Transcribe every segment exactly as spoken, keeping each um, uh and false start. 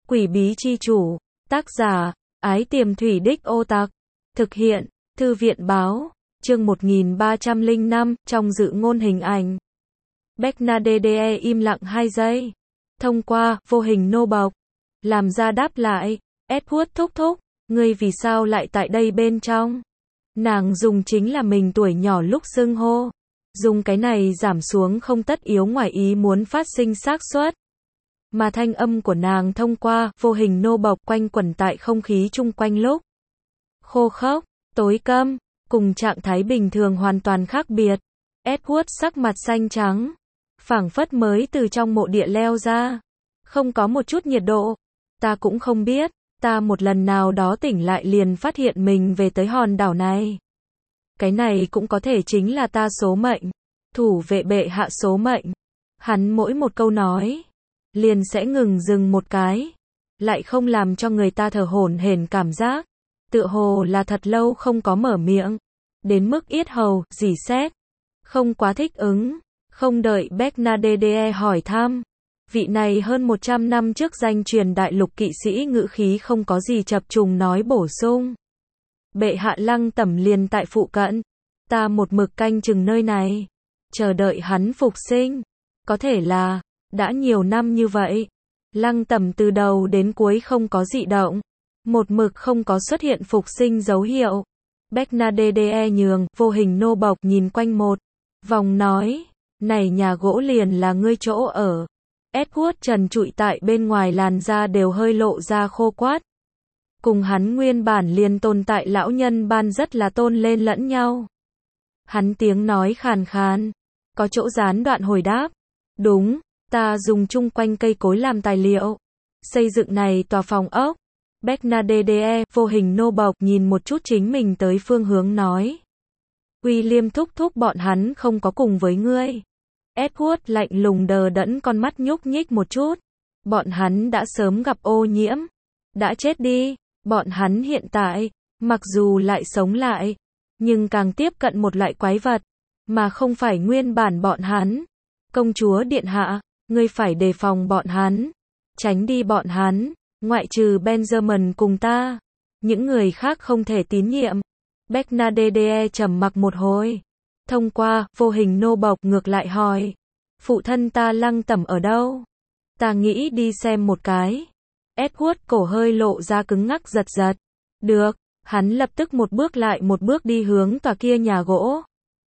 Quỷ bí chi chủ, tác giả, Ái Tiềm Thủy Đích Ô Tặc, thực hiện, Thư viện báo, chương một nghìn ba trăm lẻ năm, trong dự ngôn hình ảnh. Bernadette im lặng hai giây. Thông qua, vô hình nô bộc. Làm ra đáp lại, Edward thúc thúc, ngươi vì sao lại tại đây bên trong? Nàng dùng chính là mình tuổi nhỏ lúc xưng hô. Dùng cái này giảm xuống không tất yếu ngoài ý muốn phát sinh xác suất. Mà thanh âm của nàng thông qua, vô hình nô bộc quanh quẩn tại không khí chung quanh lúc. Khô khốc, tối câm, cùng trạng thái bình thường hoàn toàn khác biệt. Edward sắc mặt xanh trắng. Phảng phất mới từ trong mộ địa leo ra. Không có một chút nhiệt độ. Ta cũng không biết, ta một lần nào đó tỉnh lại liền phát hiện mình về tới hòn đảo này. Cái này cũng có thể chính là ta số mệnh. Thủ vệ bệ hạ số mệnh. Hắn mỗi một câu nói, liền sẽ ngừng dừng một cái. Lại không làm cho người ta thở hổn hển cảm giác. Tựa hồ là thật lâu không có mở miệng. Đến mức yết hầu, rỉ sét. Không quá thích ứng. Không đợi Bernadette hỏi thăm. Vị này hơn một trăm năm trước danh truyền đại lục kỵ sĩ ngữ khí không có gì chập trùng nói bổ sung. Bệ hạ Lăng Tẩm liền tại phụ cận. Ta một mực canh chừng nơi này. Chờ đợi hắn phục sinh. Có thể là, đã nhiều năm như vậy. Lăng Tẩm từ đầu đến cuối không có dị động. Một mực không có xuất hiện phục sinh dấu hiệu. Bernadette nhường, vô hình nô bộc nhìn quanh một vòng nói. Này nhà gỗ liền là ngươi chỗ ở. Edward trần trụi tại bên ngoài làn da đều hơi lộ ra khô quát. Cùng hắn nguyên bản liền tồn tại lão nhân ban rất là tôn lên lẫn nhau. Hắn tiếng nói khàn khàn. Có chỗ gián đoạn hồi đáp. Đúng, ta dùng chung quanh cây cối làm tài liệu. Xây dựng này tòa phòng ốc. Bernadette, vô hình nô bộc nhìn một chút chính mình tới phương hướng nói. William thúc thúc bọn hắn không có cùng với ngươi. Edward lạnh lùng đờ đẫn con mắt nhúc nhích một chút. Bọn hắn đã sớm gặp ô nhiễm. Đã chết đi. Bọn hắn hiện tại, mặc dù lại sống lại, nhưng càng tiếp cận một loại quái vật, mà không phải nguyên bản bọn hắn. Công chúa điện hạ, ngươi phải đề phòng bọn hắn. Tránh đi bọn hắn, ngoại trừ Benjamin cùng ta. Những người khác không thể tín nhiệm. Bernadette trầm mặc một hồi. Thông qua, vô hình nô bộc ngược lại hỏi. Phụ thân ta Lăng Tẩm ở đâu? Ta nghĩ đi xem một cái. Edward cổ hơi lộ ra cứng ngắc giật giật. Được, hắn lập tức một bước lại một bước đi hướng tòa kia nhà gỗ.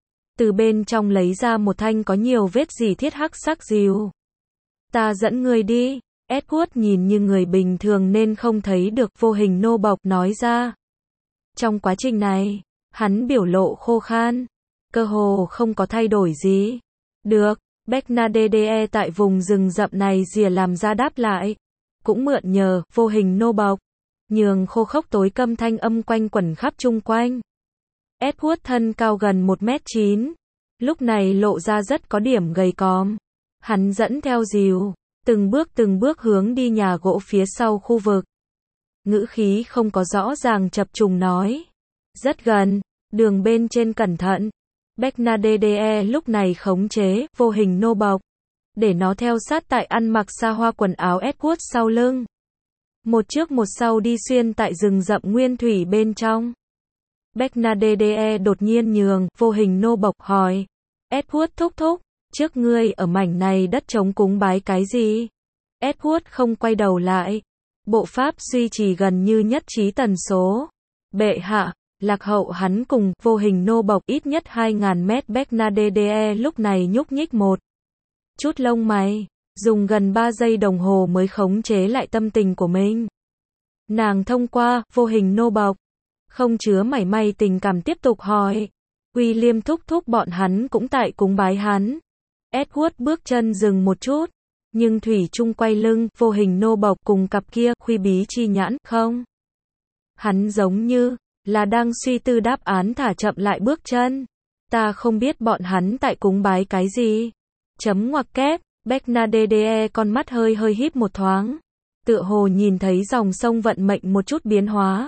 Từ bên trong lấy ra một thanh có nhiều vết dỉ thiết hắc sắc rìu. Ta dẫn người đi. Edward nhìn như người bình thường nên không thấy được vô hình nô bộc nói ra. Trong quá trình này, hắn biểu lộ khô khan. Cơ hồ không có thay đổi gì. Được, Bernadette tại vùng rừng rậm này rìa làm ra đáp lại. Cũng mượn nhờ, vô hình nô bộc. Nhường khô khốc tối câm thanh âm quanh quẩn khắp chung quanh. Edward thân cao gần một mét chín. Lúc này lộ ra rất có điểm gầy còm. Hắn dẫn theo rìu. Từng bước từng bước hướng đi nhà gỗ phía sau khu vực. Ngữ khí không có rõ ràng chập trùng nói. Rất gần, đường bên trên cẩn thận. Bernadette lúc này khống chế, vô hình nô bộc. Để nó theo sát tại ăn mặc xa hoa quần áo Edward sau lưng. Một trước một sau đi xuyên tại rừng rậm nguyên thủy bên trong. Bernadette đột nhiên nhường, vô hình nô bộc hỏi. Edward thúc thúc, trước ngươi ở mảnh này đất trống cúng bái cái gì? Edward không quay đầu lại. Bộ pháp duy trì gần như nhất trí tần số. Bệ hạ, lạc hậu hắn cùng, vô hình nô bộc ít nhất hai nghìn mét. Bernadette lúc này nhúc nhích một chút lông mày. Dùng gần ba giây đồng hồ mới khống chế lại tâm tình của mình. Nàng thông qua, vô hình nô bộc. Không chứa mảy may tình cảm tiếp tục hỏi. William thúc thúc bọn hắn cũng tại cúng bái hắn. Edward bước chân dừng một chút. Nhưng thủy chung quay lưng, vô hình nô bộc cùng cặp kia, khuy bí chi nhãn, không? Hắn giống như, là đang suy tư đáp án thả chậm lại bước chân. Ta không biết bọn hắn tại cúng bái cái gì. Chấm ngoặc kép, Bernadette con mắt hơi hơi híp một thoáng. Tựa hồ nhìn thấy dòng sông vận mệnh một chút biến hóa.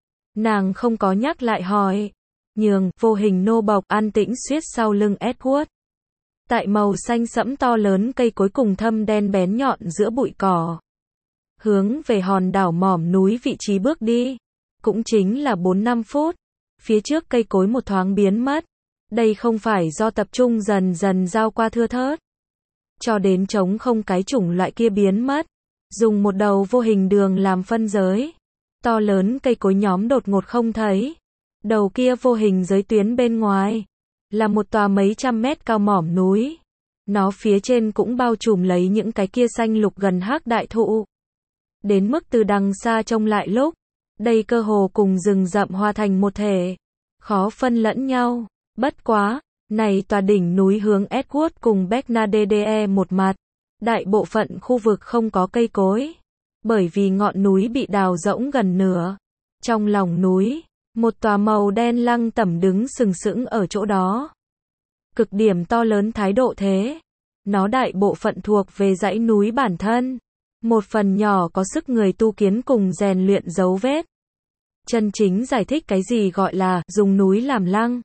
Nàng không có nhắc lại hỏi. Nhường, vô hình nô bộc an tĩnh suýt sau lưng Edward. Tại màu xanh sẫm to lớn cây cối cùng thâm đen bén nhọn giữa bụi cỏ. hướng về hòn đảo mỏm núi vị trí bước đi. Cũng chính là bốn năm phút. Phía trước cây cối một thoáng biến mất. Đây không phải do tập trung dần dần giao qua thưa thớt. Cho đến trống không cái chủng loại kia biến mất. Dùng một đầu vô hình đường làm phân giới. To lớn cây cối nhóm đột ngột không thấy. Đầu kia vô hình giới tuyến bên ngoài. Là một tòa mấy trăm mét cao mỏm núi. Nó phía trên cũng bao trùm lấy những cái kia xanh lục gần hắc đại thụ. Đến mức từ đằng xa trông lại lúc. Đây cơ hồ cùng rừng rậm hòa thành một thể. Khó phân lẫn nhau. Bất quá, này tòa đỉnh núi hướng Edward cùng Bernadette một mặt. Đại bộ phận khu vực không có cây cối. Bởi vì ngọn núi bị đào rỗng gần nửa. Trong lòng núi, một tòa màu đen lăng tẩm đứng sừng sững ở chỗ đó. Cực điểm to lớn thái độ thế. Nó đại bộ phận thuộc về dãy núi bản thân. Một phần nhỏ có sức người tu kiến cùng rèn luyện dấu vết. Chân chính giải thích cái gì gọi là dùng núi làm lăng.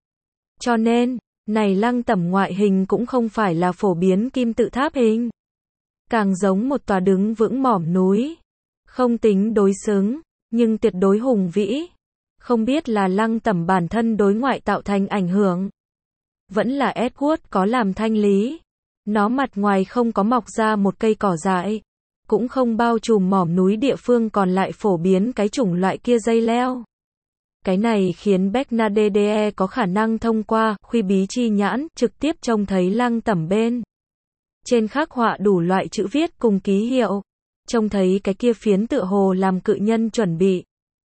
Cho nên, này lăng tẩm ngoại hình cũng không phải là phổ biến kim tự tháp hình. Càng giống một tòa đứng vững mỏm núi. Không tính đối xứng, nhưng tuyệt đối hùng vĩ. Không biết là lăng tẩm bản thân đối ngoại tạo thành ảnh hưởng. Vẫn là Edward có làm thanh lý. Nó mặt ngoài không có mọc ra một cây cỏ dại. Cũng không bao trùm mỏm núi địa phương còn lại phổ biến cái chủng loại kia dây leo. Cái này khiến Bernadette có khả năng thông qua khuy bí chi nhãn trực tiếp trông thấy lăng tẩm bên. Trên khắc họa đủ loại chữ viết cùng ký hiệu. Trông thấy cái kia phiến tựa hồ làm cự nhân chuẩn bị.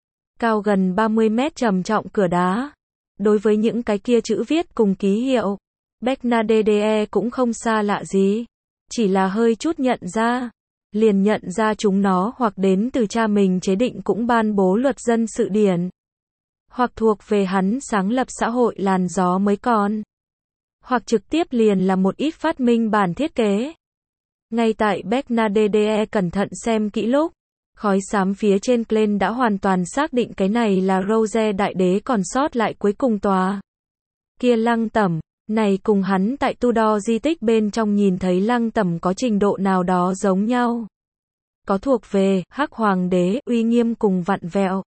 Cao gần ba mươi mét trầm trọng cửa đá. Đối với những cái kia chữ viết cùng ký hiệu, Bernadette cũng không xa lạ gì. Chỉ là hơi chút nhận ra. Liền nhận ra chúng nó hoặc đến từ cha mình chế định cũng ban bố luật dân sự điển. Hoặc thuộc về hắn sáng lập xã hội làn gió mới còn. Hoặc trực tiếp liền là một ít phát minh bản thiết kế. Ngay tại Bernadette cẩn thận xem kỹ lúc, khói xám phía trên Glen đã hoàn toàn xác định cái này là Rose đại đế còn sót lại cuối cùng tòa. Kia lăng tẩm, này cùng hắn tại Tudor di tích bên trong nhìn thấy lăng tẩm có trình độ nào đó giống nhau. Có thuộc về hắc hoàng đế uy nghiêm cùng vặn vẹo.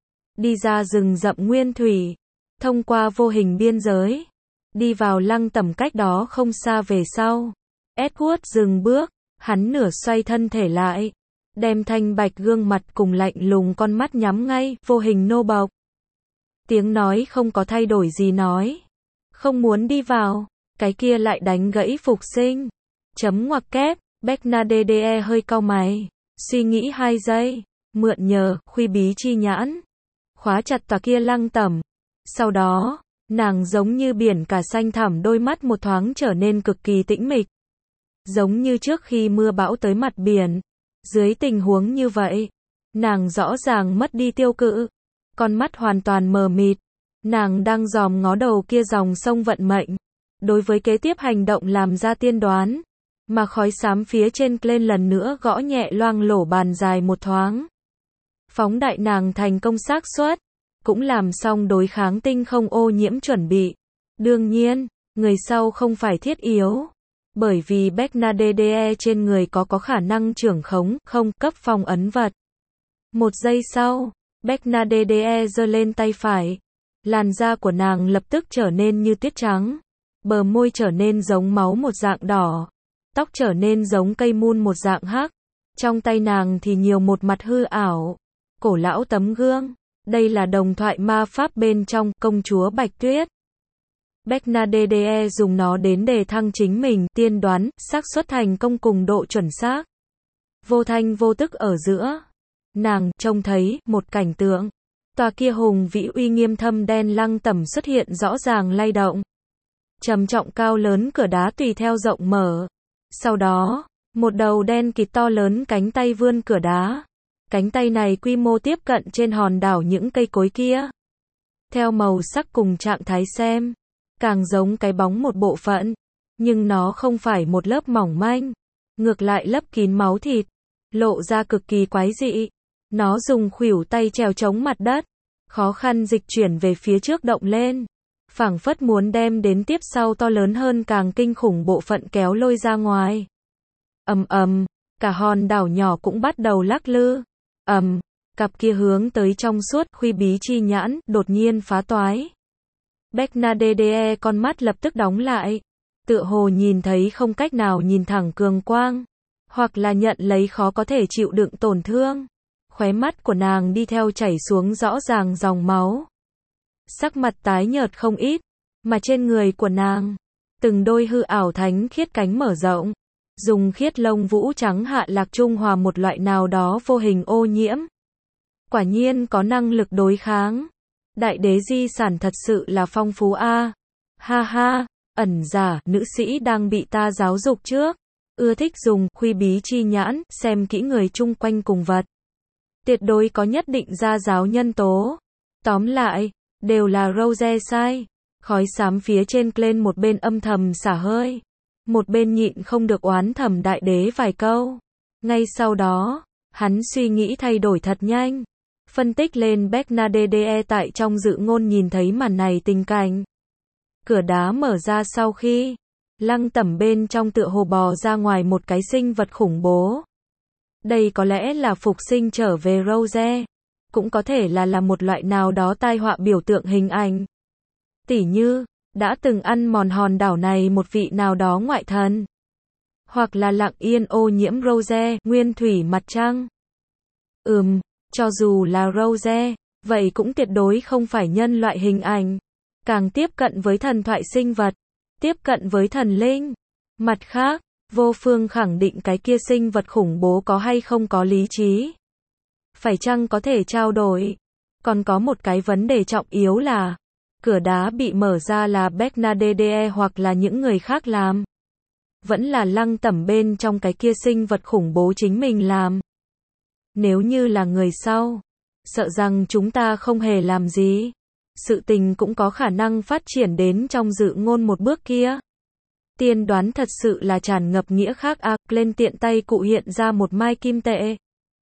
Đi ra rừng rậm nguyên thủy, thông qua vô hình biên giới, đi vào lăng tẩm cách đó không xa về sau. Edward dừng bước, hắn nửa xoay thân thể lại, đem thanh bạch gương mặt cùng lạnh lùng con mắt nhắm ngay, vô hình nô bộc. Tiếng nói không có thay đổi gì nói. Không muốn đi vào, cái kia lại đánh gãy phục sinh. Chấm ngoặc kép, Bernadette hơi cau mày, suy nghĩ hai giây, mượn nhờ, khuy bí chi nhãn. Khóa chặt tòa kia lăng tẩm. Sau đó, nàng giống như biển cả xanh thẳm đôi mắt một thoáng trở nên cực kỳ tĩnh mịch. Giống như trước khi mưa bão tới mặt biển. Dưới tình huống như vậy, nàng rõ ràng mất đi tiêu cự. Con mắt hoàn toàn mờ mịt. Nàng đang dòm ngó đầu kia dòng sông vận mệnh. Đối với kế tiếp hành động làm ra tiên đoán. Mà khói xám phía trên lên lần nữa gõ nhẹ loang lổ bàn dài một thoáng. Phóng đại nàng thành công xác suất. Cũng làm xong đối kháng tinh không ô nhiễm chuẩn bị. Đương nhiên, người sau không phải thiết yếu. Bởi vì Bernadette trên người có có khả năng trưởng khống, không cấp phong ấn vật. Một giây sau, Bernadette giơ lên tay phải. Làn da của nàng lập tức trở nên như tuyết trắng. Bờ môi trở nên giống máu một dạng đỏ. Tóc trở nên giống cây mun một dạng hắc. Trong tay nàng thì nhiều một mặt hư ảo. Cổ lão tấm gương. Đây là đồng thoại ma pháp bên trong công chúa Bạch Tuyết. Bernadette dùng nó đến đề thăng chính mình, tiên đoán, xác suất thành công cùng độ chuẩn xác. Vô thanh vô tức ở giữa. Nàng trông thấy một cảnh tượng. Tòa kia hùng vĩ uy nghiêm thâm đen lăng tẩm xuất hiện rõ ràng lay động. Trầm trọng cao lớn cửa đá tùy theo rộng mở. Sau đó, một đầu đen kịt to lớn cánh tay vươn cửa đá. Cánh tay này quy mô tiếp cận trên hòn đảo những cây cối kia. Theo màu sắc cùng trạng thái xem, càng giống cái bóng một bộ phận. Nhưng nó không phải một lớp mỏng manh. Ngược lại lấp kín máu thịt. Lộ ra cực kỳ quái dị. Nó dùng khuỷu tay trèo chống mặt đất. Khó khăn dịch chuyển về phía trước động lên. Phảng phất muốn đem đến tiếp sau to lớn hơn càng kinh khủng bộ phận kéo lôi ra ngoài. Ầm ầm, cả hòn đảo nhỏ cũng bắt đầu lắc lư. Ầm, cặp kia hướng tới trong suốt khuy bí chi nhãn, đột nhiên phá toái. Bernadette con mắt lập tức đóng lại, tựa hồ nhìn thấy không cách nào nhìn thẳng cường quang, hoặc là nhận lấy khó có thể chịu đựng tổn thương. Khóe mắt của nàng đi theo chảy xuống rõ ràng dòng máu. Sắc mặt tái nhợt không ít, mà trên người của nàng, từng đôi hư ảo thánh khiết cánh mở rộng, dùng khiết lông vũ trắng hạ lạc trung hòa một loại nào đó vô hình ô nhiễm. Quả nhiên có năng lực đối kháng. Đại đế di sản thật sự là phong phú a. Ha ha, ẩn giả, nữ sĩ đang bị ta giáo dục trước. Ưa thích dùng khuy bí chi nhãn, xem kỹ người chung quanh cùng vật. Tuyệt đối có nhất định gia giáo nhân tố. Tóm lại, đều là Rose sai. Khói xám phía trên lên một bên âm thầm xả hơi. Một bên nhịn không được oán thầm đại đế vài câu. Ngay sau đó, hắn suy nghĩ thay đổi thật nhanh. Phân tích lên Bernadette tại trong dự ngôn nhìn thấy màn này tình cảnh. Cửa đá mở ra sau khi Lăng Tẩm bên trong tựa hồ bò ra ngoài một cái sinh vật khủng bố. Đây có lẽ là phục sinh trở về Rose, cũng có thể là là một loại nào đó tai họa biểu tượng hình ảnh. Tỉ như, đã từng ăn mòn hòn đảo này một vị nào đó ngoại thần. Hoặc là lặng yên ô nhiễm Rose, nguyên thủy mặt trăng. Ừm, cho dù là Rose, vậy cũng tuyệt đối không phải nhân loại hình ảnh. Càng tiếp cận với thần thoại sinh vật, tiếp cận với thần linh. Mặt khác, vô phương khẳng định cái kia sinh vật khủng bố có hay không có lý trí. Phải chăng có thể trao đổi. Còn có một cái vấn đề trọng yếu là, cửa đá bị mở ra là Bernadette hoặc là những người khác làm. Vẫn là Lăng Tẩm bên trong cái kia sinh vật khủng bố chính mình làm. Nếu như là người sau, sợ rằng chúng ta không hề làm gì. Sự tình cũng có khả năng phát triển đến trong dự ngôn một bước kia. Tiên đoán thật sự là tràn ngập nghĩa khác a. Lên tiện tay cụ hiện ra một mai kim tệ.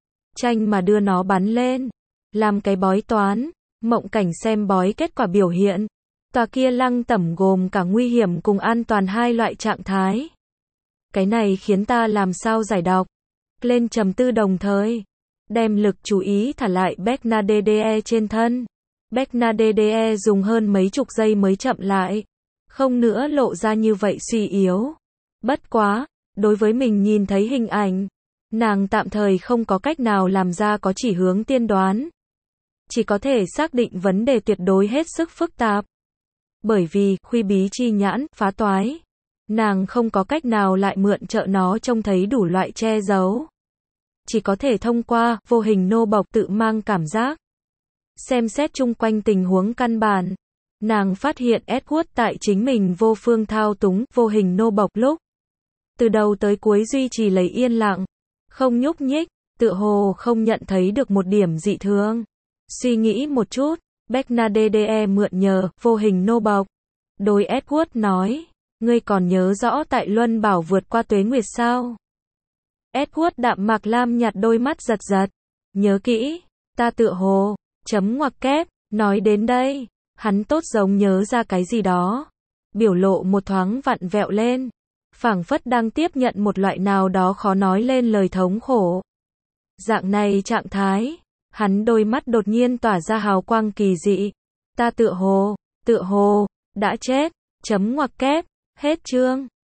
Tranh mà đưa nó bắn lên. Làm cái bói toán. Mộng cảnh xem bói kết quả biểu hiện. Tòa kia Lăng Tẩm gồm cả nguy hiểm cùng an toàn hai loại trạng thái. Cái này khiến ta làm sao giải đọc. Lên trầm tư đồng thời. Đem lực chú ý thả lại Bernadette trên thân. Bernadette dùng hơn mấy chục giây mới chậm lại. Không nữa lộ ra như vậy suy yếu. Bất quá, đối với mình nhìn thấy hình ảnh, nàng tạm thời không có cách nào làm ra có chỉ hướng tiên đoán. Chỉ có thể xác định vấn đề tuyệt đối hết sức phức tạp. Bởi vì, khuy bí chi nhãn, phá toái. Nàng không có cách nào lại mượn trợ nó trông thấy đủ loại che giấu. Chỉ có thể thông qua, vô hình nô bộc tự mang cảm giác. Xem xét chung quanh tình huống căn bản. Nàng phát hiện Edward tại chính mình vô phương thao túng, vô hình nô bộc lúc. Từ đầu tới cuối duy trì lấy yên lặng. Không nhúc nhích, tựa hồ không nhận thấy được một điểm dị thường. Suy nghĩ một chút, Bernadette mượn nhờ, vô hình nô bộc. Đối Edward nói, ngươi còn nhớ rõ tại Luân Bảo vượt qua tuế nguyệt sao? Edward đạm mạc lam nhạt đôi mắt giật giật. Nhớ kỹ, ta tựa hồ, chấm ngoặc kép, nói đến đây, hắn tốt giống nhớ ra cái gì đó. Biểu lộ một thoáng vặn vẹo lên, phảng phất đang tiếp nhận một loại nào đó khó nói lên lời thống khổ. Dạng này trạng thái, hắn đôi mắt đột nhiên tỏa ra hào quang kỳ dị. Ta tựa hồ, tựa hồ, đã chết, chấm ngoặc kép, hết chương.